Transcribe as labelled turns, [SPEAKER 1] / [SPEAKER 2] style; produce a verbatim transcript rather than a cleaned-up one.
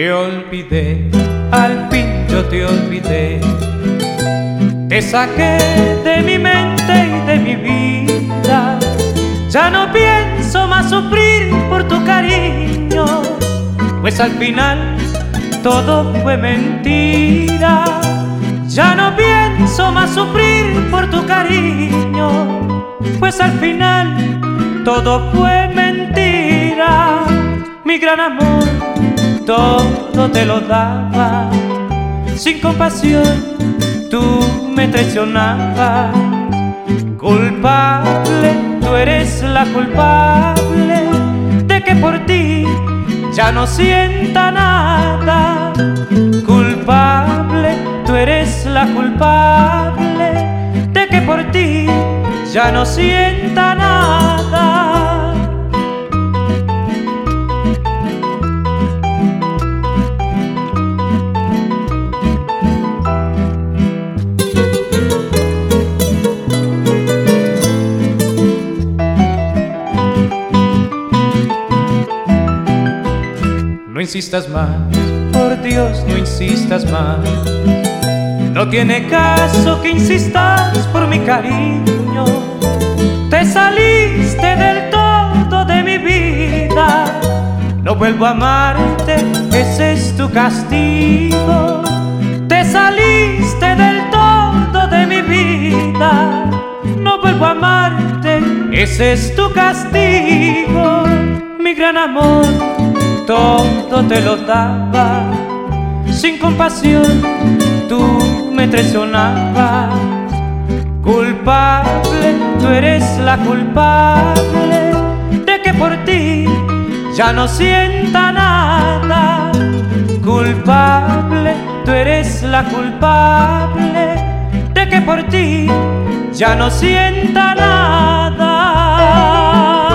[SPEAKER 1] Te olvidé, al fin yo te olvidé. Te saqué de mi mente y de mi vida. Ya no pienso más sufrir por tu cariño, pues al final todo fue mentira. Ya no pienso más sufrir por tu cariño, pues al final todo fue mentira. Mi gran amor, todo te lo daba. Sin compasión, tú me traicionabas. Culpable, tú eres la culpable de que por ti ya no sienta nada. Culpable, tú eres la culpable de que por ti ya no sienta nada. No insistas más, por Dios, no insistas más. No tiene caso que insistas por mi cariño. Te saliste del todo de mi vida. No vuelvo a amarte, ese es tu castigo. Te saliste del todo de mi vida. No vuelvo a amarte, ese es tu castigo. Mi gran amor, todo te lo daba. Sin compasión, tú me traicionabas. Culpable, tú eres la culpable de que por ti ya no sienta nada. Culpable, tú eres la culpable de que por ti ya no sienta nada.